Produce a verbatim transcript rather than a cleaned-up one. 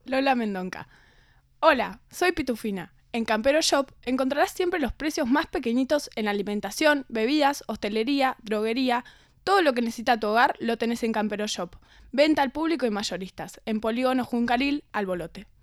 Lola Mendonca. Hola, soy Pitufina. En Campero Shop encontrarás siempre los precios más pequeñitos en alimentación, bebidas, hostelería, droguería. Todo lo que necesita tu hogar lo tenés en Campero Shop. Venta al público y mayoristas. En Polígono Juncalil, Albolote.